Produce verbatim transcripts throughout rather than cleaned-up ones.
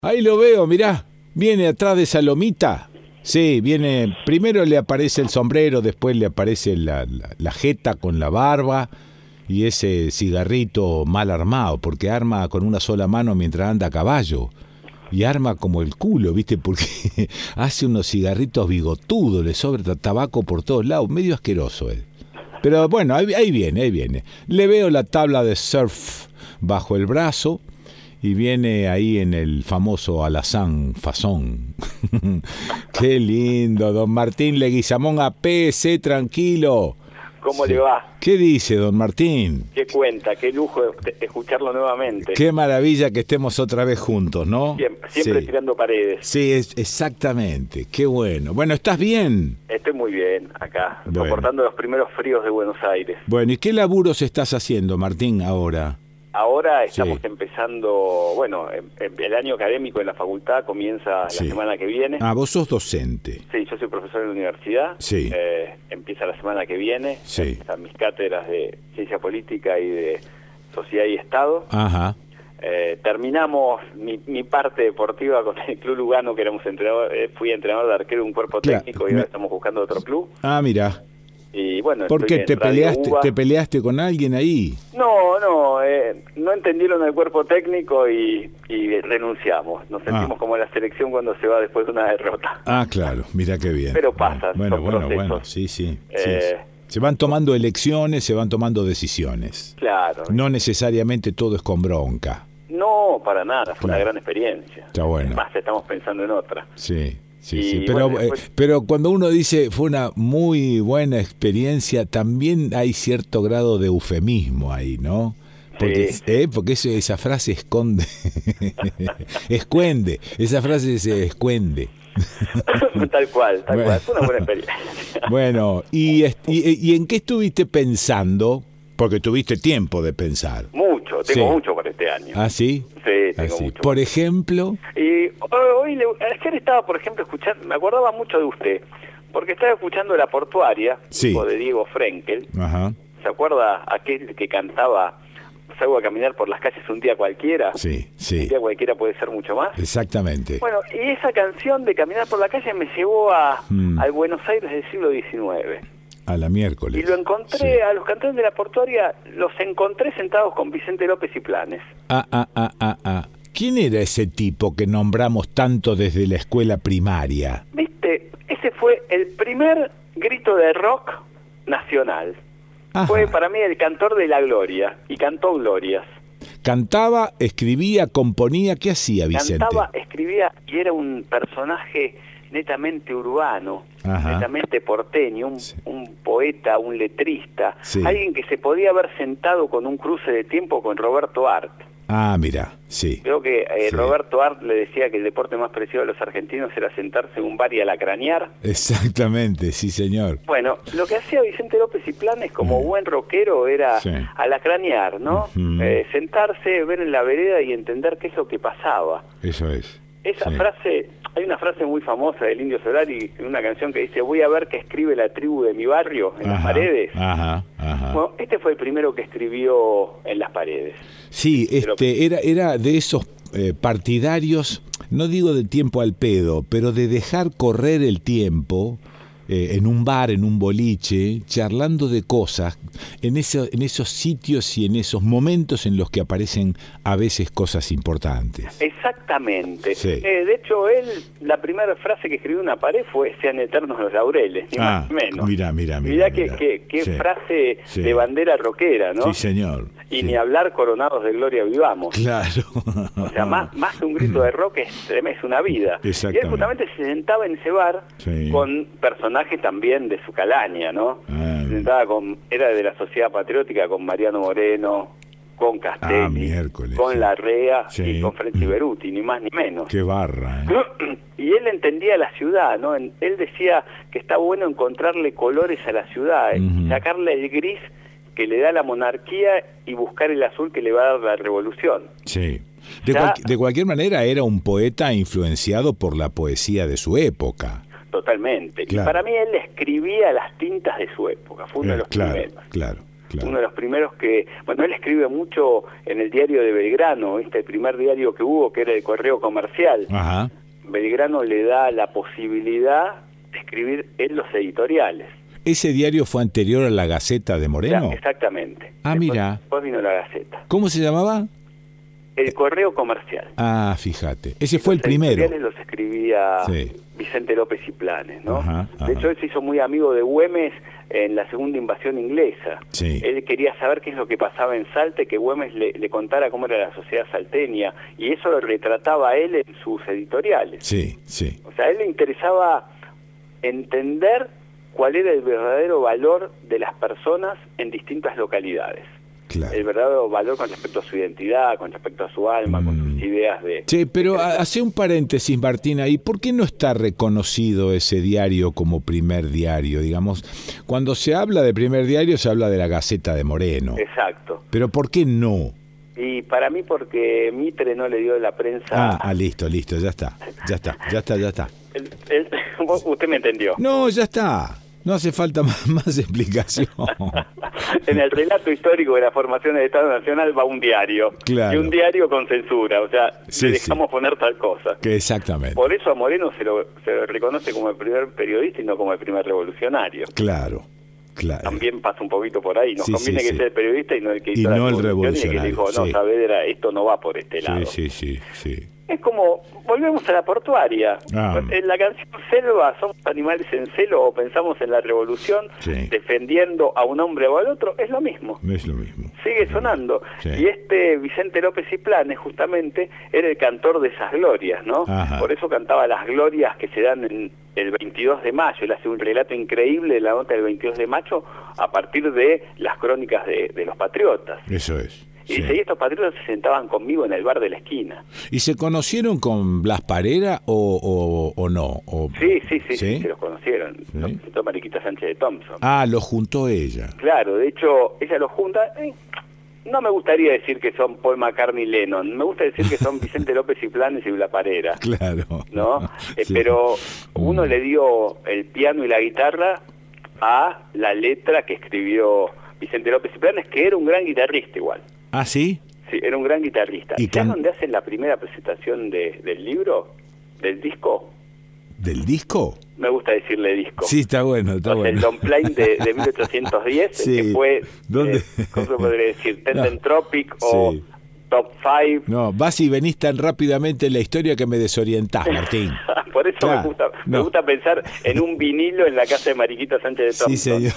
Ahí lo veo, mirá. Viene atrás de esa lomita. Sí, viene. Primero le aparece el sombrero, después le aparece la, la, la jeta con la barba y ese cigarrito mal armado, porque arma con una sola mano mientras anda a caballo. Y arma como el culo, ¿viste? Porque hace unos cigarritos bigotudos, le sobra tabaco por todos lados, medio asqueroso él. Pero bueno, ahí, ahí viene, ahí viene. Le veo la tabla de surf bajo el brazo y viene ahí en el famoso alazán fazón. Qué lindo, don Martín Leguizamón A P C, tranquilo. ¿Cómo Sí. le va? ¿Qué dice, don Martín? ¿Qué cuenta? Qué lujo de escucharlo nuevamente. Qué maravilla que estemos otra vez juntos, ¿no? Siempre, siempre sí. tirando paredes. Sí, es, exactamente. Qué bueno. Bueno, ¿estás bien? Estoy muy bien acá, Bueno. soportando los primeros fríos de Buenos Aires. Bueno, ¿y qué laburos estás haciendo, Martín, ahora? Ahora estamos Sí. empezando, bueno, el año académico en la facultad comienza Sí. la semana que viene. Ah, vos sos docente. Sí, yo soy profesor en la universidad. Sí. Eh, empieza la semana que viene. Sí. Empiezan mis cátedras de ciencia política y de sociedad y Estado. Ajá. Eh, terminamos mi, mi parte deportiva con el Club Lugano, que éramos entrenador, eh, fui entrenador de arquero de un cuerpo Claro, técnico y me- ahora estamos buscando otro club. Ah, mira. Y bueno, ¿Por estoy qué? en ¿Te Radio peleaste, UBA. ¿Te peleaste con alguien ahí? No, no, eh, no entendieron el cuerpo técnico y, y renunciamos. Nos sentimos Ah. como la selección cuando se va después de una derrota. Ah, claro. Mira qué bien. Pero pasa, Bueno, son bueno, procesos. bueno. Sí, sí. sí, Eh, sí. Se van tomando elecciones, se van tomando decisiones. Claro. No necesariamente todo es con bronca. No, para nada, fue Claro. una gran experiencia. Está bueno. Más estamos pensando en otra. Sí, sí, Y sí. Pero, bueno, después- eh, pero cuando uno dice fue una muy buena experiencia, también hay cierto grado de eufemismo ahí, ¿no? Porque, Sí. eh, porque eso, esa frase esconde, escuende, esa frase se escuende. tal cual, tal Bueno. cual. Fue una buena experiencia. Bueno, ¿y, est- y, y en qué estuviste pensando? Porque tuviste tiempo de pensar. Mucho, tengo Sí. mucho para este año. ¿Ah, sí? Sí, tengo Así. mucho. Por ejemplo, Y hoy, hoy le- ayer estaba, por ejemplo, escuchando, me acordaba mucho de usted, porque estaba escuchando La Portuaria, Sí. tipo de Diego Frenkel. ajá, ¿Se acuerda aquel que cantaba "Salgo a caminar por las calles un día cualquiera"? sí, Un sí, día cualquiera puede ser mucho más. exactamente. Bueno, y esa canción de Caminar por la calle me llevó a, Mm. al Buenos Aires del siglo diecinueve. A la miércoles. Y lo encontré, Sí. a los cantantes de La Portuaria, los encontré sentados con Vicente López y Planes. Ah, ah, ah, ah, ah. ¿Quién era ese tipo que nombramos tanto desde la escuela primaria? ¿Viste? Ese fue el primer grito de rock nacional. Ajá. Fue para mí el cantor de la gloria, y cantó glorias. Cantaba, escribía, componía, ¿qué hacía Vicente? Cantaba, escribía, y era un personaje netamente urbano, Ajá. netamente porteño, un, Sí. un poeta, un letrista, Sí. alguien que se podía haber sentado con un cruce de tiempo con Roberto Art. Ah, mira, sí. Creo que eh, Sí. Roberto Art le decía que el deporte más preciado de los argentinos era sentarse en un bar y alacranear. Exactamente, sí, señor. Bueno, lo que hacía Vicente López y Planes como Mm. buen rockero era Sí. alacranear, ¿no? Ujú. Eh, sentarse, ver en la vereda y entender qué es lo que pasaba. Eso es. Esa Sí. frase, hay una frase muy famosa del Indio Solari, en una canción que dice: "Voy a ver qué escribe la tribu de mi barrio en las Ajá, paredes". Ajá, ajá. Bueno, este fue el primero que escribió en las paredes. Sí, Pero- este, era, era de esos eh, partidarios, no digo de tiempo al pedo, pero de dejar correr el tiempo eh, en un bar, en un boliche, charlando de cosas, en, eso, en esos sitios y en esos momentos en los que aparecen a veces cosas importantes. Exactamente. Sí. Eh, de hecho, él, la primera frase que escribió en una pared fue: "Sean eternos los laureles", ni Ah, más ni menos. mira, mira, mira. Mirá qué, mira. qué, qué Sí. frase Sí. de bandera rockera, ¿no? Sí, señor. Y Sí. ni hablar coronados de gloria vivamos. Claro. O sea, más, más que un grito de rock es, tremendo, es una vida. Y él Exactamente. justamente se sentaba en ese bar Sí. con personajes también de su calaña, ¿no? Ah. Se sentaba con, era de la Sociedad Patriótica, con Mariano Moreno, con Castelli, Ah, miércoles, con sí. Larrea Sí. y con Frenzy Beruti, ni más ni menos. Qué barra, ¿eh? Y él entendía la ciudad, ¿no? En- Él decía que está bueno encontrarle colores a la ciudad, Ujú. sacarle el gris que le da la monarquía y buscar el azul que le va a dar la revolución. Sí. De, Ya- cual- de cualquier manera era un poeta influenciado por la poesía de su época. Totalmente. Claro. Y para mí él escribía las tintas de su época, fue uno Eh, de los claro, primeros. claro. claro. Uno de los primeros que... Bueno, él escribe mucho en el diario de Belgrano, ¿viste? El primer diario que hubo, que era el Correo Comercial. Ajá. Belgrano le da la posibilidad de escribir en los editoriales. ¿Ese diario fue anterior a la Gaceta de Moreno? Ya, exactamente. Ah, después, mira. Después vino la Gaceta. ¿Cómo se llamaba? El Correo Comercial. Ah, fíjate. Ese fue el Los primero. editoriales los escribía Sí. Vicente López y Planes, ¿no? Ajá, ajá. De hecho, él se hizo muy amigo de Güemes en la segunda invasión inglesa. Sí. Él quería saber qué es lo que pasaba en Salta, que Güemes le, le contara cómo era la sociedad salteña, y eso lo retrataba a él en sus editoriales. Sí, sí. O sea, a él le interesaba entender cuál era el verdadero valor de las personas en distintas localidades. Claro. El verdadero valor con respecto a su identidad, con respecto a su alma, Mm. con sus ideas de... Sí, pero de- hace un paréntesis, Martina, ¿y por qué no está reconocido ese diario como primer diario? Digamos, cuando se habla de primer diario se habla de la Gaceta de Moreno. Exacto. Pero ¿por qué no? Y para mí porque Mitre no le dio la prensa... Ah, ah, listo, listo, ya está, ya está, ya está, ya está. El- el- usted me entendió. No, ya está. No hace falta más, más explicación. En el relato histórico de la formación del Estado Nacional va un diario. Claro. Y un diario con censura, o sea, Sí, le dejamos sí. poner tal cosa. Que exactamente. Por eso a Moreno se lo, se lo reconoce como el primer periodista y no como el primer revolucionario. Claro, claro. También pasa un poquito por ahí. Nos Sí, conviene sí, que sí. sea el periodista y no el que Y hizo la no el revolución y el que dijo, no, revolucionario, sí. Saavedra, esto no va por este lado. Sí, sí, sí, sí. Es como, volvemos a la portuaria. Ah. En la canción Selva, somos animales en celo o pensamos en la revolución, Sí. defendiendo a un hombre o al otro, es lo mismo. No es lo mismo. Sigue sonando. Sí. Y este Vicente López y Planes, justamente, era el cantor de esas glorias, ¿no? Ajá. Por eso cantaba las glorias que se dan en el veintidós de mayo. Él hace un relato increíble de la nota del veintidós de mayo a partir de las crónicas de, de los patriotas. Eso es. Y sí. dice, y estos patriotas se sentaban conmigo en el bar de la esquina. ¿Y se conocieron con Blas Parera o, o, o no? O- Sí, sí, sí, sí, ¿Sí? se los conocieron. Sí. Los presentó Mariquita Sánchez de Thompson. Ah, lo juntó ella. Claro, de hecho, ella los junta. eh, no me gustaría decir que son Paul McCartney y Lennon. Me gusta decir que son Vicente López y Planes y Blas Parera. Claro. ¿No? Eh, Sí. Pero uno le dio el piano y la guitarra a la letra que escribió Vicente López y Planes, que era un gran guitarrista igual. ¿Ah, sí? Sí, era un gran guitarrista. ¿Y ¿Y sabes can- dónde hacen la primera presentación de, del libro? ¿Del disco? ¿Del disco? Me gusta decirle disco. Sí, está bueno, está O sea, bueno. el Long Plane de, de mil ochocientos diez, Sí. el que fue, ¿Dónde? eh, ¿cómo se podría decir? Tenden No. Tropic o Sí. Top Five. No, vas y venís tan rápidamente en la historia que me desorientás, Martín. Por eso Claro, me gusta me no. gusta pensar en un vinilo en la casa de Mariquita Sánchez de Thompson. Sí, señor.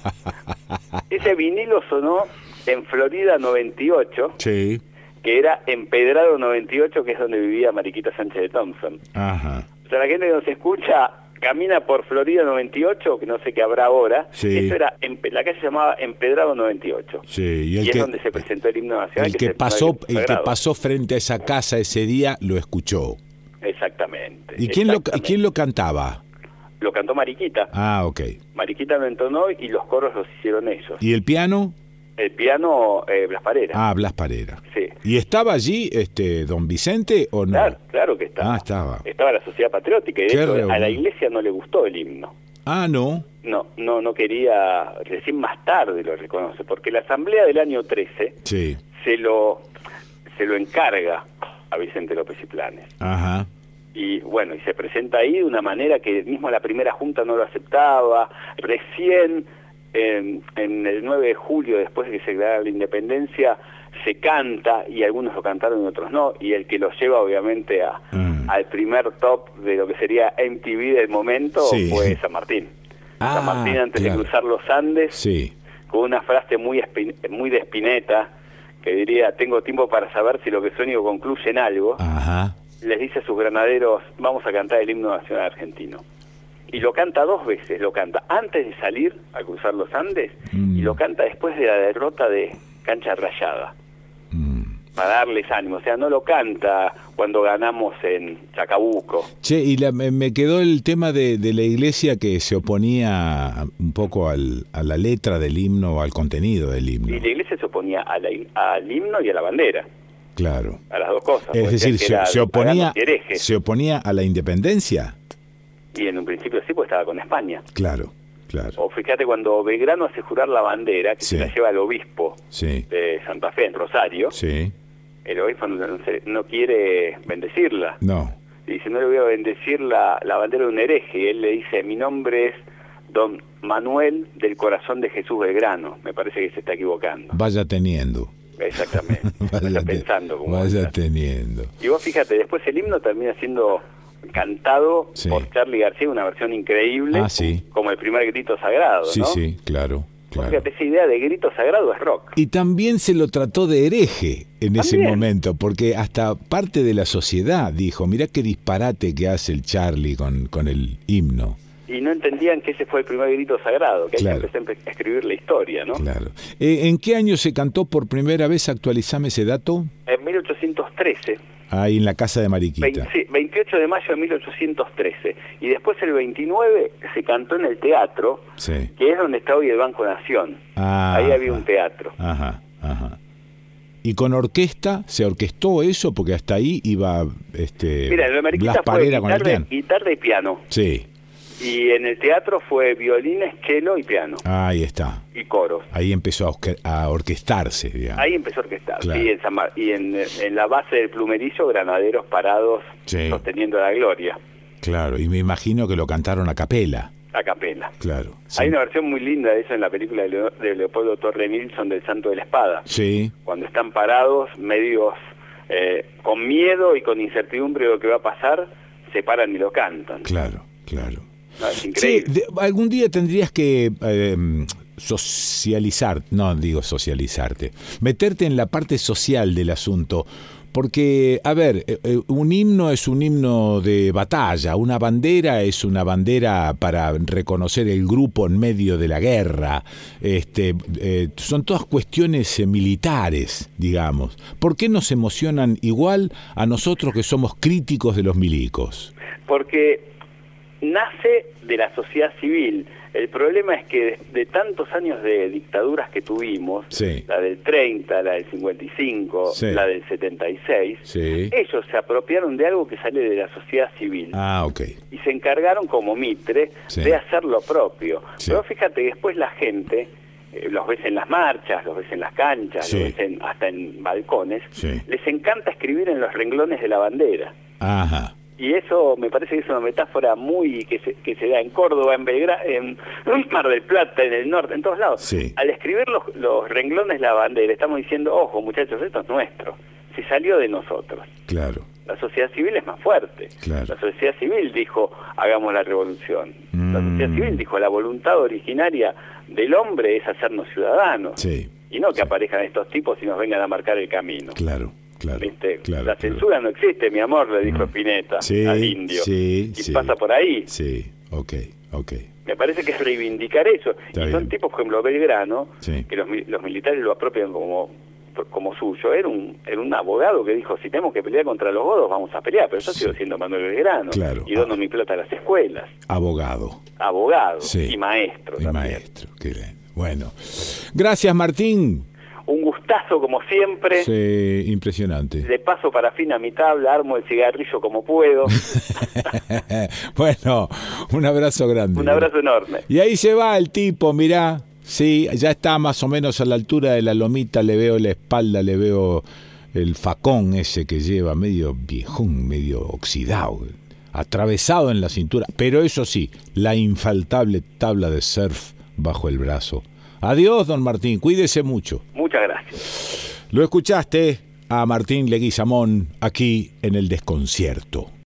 Ese vinilo sonó en Florida noventa y ocho, Sí. que era Empedrado noventa y ocho, que es donde vivía Mariquita Sánchez de Thompson. Ajá. O sea, la gente que nos escucha camina por Florida noventa y ocho, que no sé qué habrá ahora. Sí. Eso era, Empe- la calle se llamaba Empedrado noventa y ocho. Sí, y el Y es que, donde se presentó el himno nacional. el que es el pasó, primer el que sagrado. pasó frente a esa casa ese día lo escuchó. Exactamente. ¿Y quién lo, y exactamente. quién lo cantaba? Lo cantó Mariquita. Ah, ok. Mariquita lo entonó y los coros los hicieron ellos. ¿Y el piano? El piano, eh, Blas Parera. Ah, Blas Parera. Sí. ¿Y estaba allí este don Vicente o no? Claro, claro que estaba. Ah, estaba. Estaba la Sociedad Patriótica y de Qué hecho, a reunión. la iglesia no le gustó el himno. Ah, no. No, no, no quería, recién más tarde lo reconoce, porque la asamblea del año trece Sí. se lo, se lo encarga a Vicente López y Planes. Ajá. Y bueno, y se presenta ahí de una manera que mismo la primera junta no lo aceptaba. Recién en, en el nueve de julio, después de que se declarara la independencia, se canta, y algunos lo cantaron y otros no, y el que lo lleva obviamente a, Mm. al primer top de lo que sería M T V del momento Sí. fue San Martín. Ah, San Martín antes claro. de cruzar los Andes, Sí. con una frase muy, Espin- muy de Spinetta, que diría, tengo tiempo para saber si lo que sueño concluye en algo. Ajá. Les dice a sus granaderos, vamos a cantar el himno nacional argentino. Y lo canta dos veces, lo canta antes de salir a cruzar los Andes Mm. y lo canta después de la derrota de Cancha Rayada, Mm. para darles ánimo. O sea, no lo canta cuando ganamos en Chacabuco. Che, y la- me me quedó el tema de, de la iglesia que se oponía un poco al, a la letra del himno o al contenido del himno. Y la iglesia se oponía a la- al himno y a la bandera, Claro. a las dos cosas. Es Porque decir, decían que se, era se de oponía, paganos y herejes. se oponía a la independencia. Y en un principio sí, pues estaba con España. Claro, claro. O fíjate cuando Belgrano hace jurar la bandera, que Sí. se la lleva al obispo Sí, de Santa Fe, en Rosario, sí, el obispo no, no se- no quiere bendecirla. no, Dice, no le voy a bendecir la, la bandera de un hereje. Y él le dice, mi nombre es Don Manuel del Corazón de Jesús Belgrano. Me parece que se está equivocando. vaya teniendo. Exactamente. Vaya, Vaya te- pensando. Como vaya está. teniendo. Y vos fíjate, después el himno termina siendo cantado Sí. por Charly García, una versión increíble, Ah, sí. como el primer grito sagrado, Sí, ¿no? sí, claro, claro. Fíjate, esa idea de grito sagrado es rock. Y también se lo trató de hereje en ese También. momento, porque hasta parte de la sociedad dijo, mirá qué disparate que hace el Charlie con, con el himno. Y no entendían que ese fue el primer grito sagrado, que ahí Claro. se empezó a escribir la historia, ¿no? Claro. Eh, ¿En qué año se cantó por primera vez? Actualizame ese dato. En mil ochocientos trece. Ahí en la casa de Mariquita. veinte sí, veintiocho de mayo de mil ochocientos trece. Y después el veintinueve se cantó en el teatro, Sí. que es donde está hoy el Banco Nación. Ah, Ahí había un teatro. Ajá, ajá. ¿Y con orquesta? ¿Se orquestó eso? Porque hasta ahí iba este, Mira, en la Mariquita Blas fue Parera con el guitarra, piano. guitarra y piano. Sí, Y en el teatro fue violines, cello y piano. ahí está. Y coros. Ahí empezó a, orque- a orquestarse, digamos. Ahí empezó a orquestar. Claro. Sí, en San Mar- y en, en la base del plumerillo, granaderos parados Sí. sosteniendo la gloria, Claro, y me imagino que lo cantaron a capela. a capela. Claro. Sí. Hay una versión muy linda de eso en la película de, Leo- de Leopoldo Torre Nilsson del Santo de la Espada. Sí, Cuando están parados, medios eh, con miedo y con incertidumbre de lo que va a pasar, se paran y lo cantan. claro, claro. No, es Sí, increíble. de- algún día tendrías que eh, socializar, no digo socializarte, meterte en la parte social del asunto, porque, a ver, eh, eh, un himno es un himno de batalla, una bandera es una bandera para reconocer el grupo en medio de la guerra, este, eh, son todas cuestiones eh, militares, digamos. ¿Por qué nos emocionan igual a nosotros que somos críticos de los milicos? Porque nace de la sociedad civil. El problema es que de, de tantos años de dictaduras que tuvimos, Sí. la del treinta, la del cincuenta y cinco, Sí. la del setenta y seis, Sí. ellos se apropiaron de algo que sale de la sociedad civil Ah, ok. y se encargaron como Mitre Sí. de hacer lo propio. Sí. Pero fíjate que después la gente, eh, los ves en las marchas, los ves en las canchas, Sí. los ves en- hasta en balcones, Sí. les encanta escribir en los renglones de la bandera. Ajá. Y eso me parece que es una metáfora muy que se, que se da en Córdoba, en Belgrano, en Mar del Plata, en el norte, en todos lados. Sí. Al escribir los, los renglones de la bandera, estamos diciendo, ojo muchachos, esto es nuestro, se salió de nosotros. Claro. La sociedad civil es más fuerte. Claro. La sociedad civil dijo, hagamos la revolución. La Mm. sociedad civil dijo, la voluntad originaria del hombre es hacernos ciudadanos. Sí. Y no que Sí. aparezcan estos tipos y nos vengan a marcar el camino. Claro, claro. ¿Viste? claro la claro. censura no existe, mi amor, le dijo Spinetta Sí, al indio. sí, y sí. pasa por ahí. Sí, ok, ok. Me parece que es reivindicar eso. Está y son bien. tipos, por ejemplo, Belgrano, Sí. que los, mi- los militares lo apropian como como suyo. Era un era un abogado que dijo, si tenemos que pelear contra los godos, vamos a pelear. Pero yo Sí. sigo siendo Manuel Belgrano. Claro. Y dono Ah. mi plata a las escuelas. Abogado Abogado Sí. y maestro y también. maestro. Qué bien. Bueno. Gracias, Martín. Un gustazo, como siempre. Sí, impresionante. De paso para fin a mi tabla, armo el cigarrillo como puedo. Bueno, un abrazo grande. Un abrazo enorme. Y ahí se va el tipo, mirá. Sí, ya está más o menos a la altura de la lomita, le veo la espalda, le veo el facón ese que lleva, medio viejón, medio oxidado, atravesado en la cintura. Pero eso sí, la infaltable tabla de surf bajo el brazo. Adiós, don Martín, cuídese mucho. Muchas gracias. Lo escuchaste a Martín Leguizamón aquí en El Desconcierto.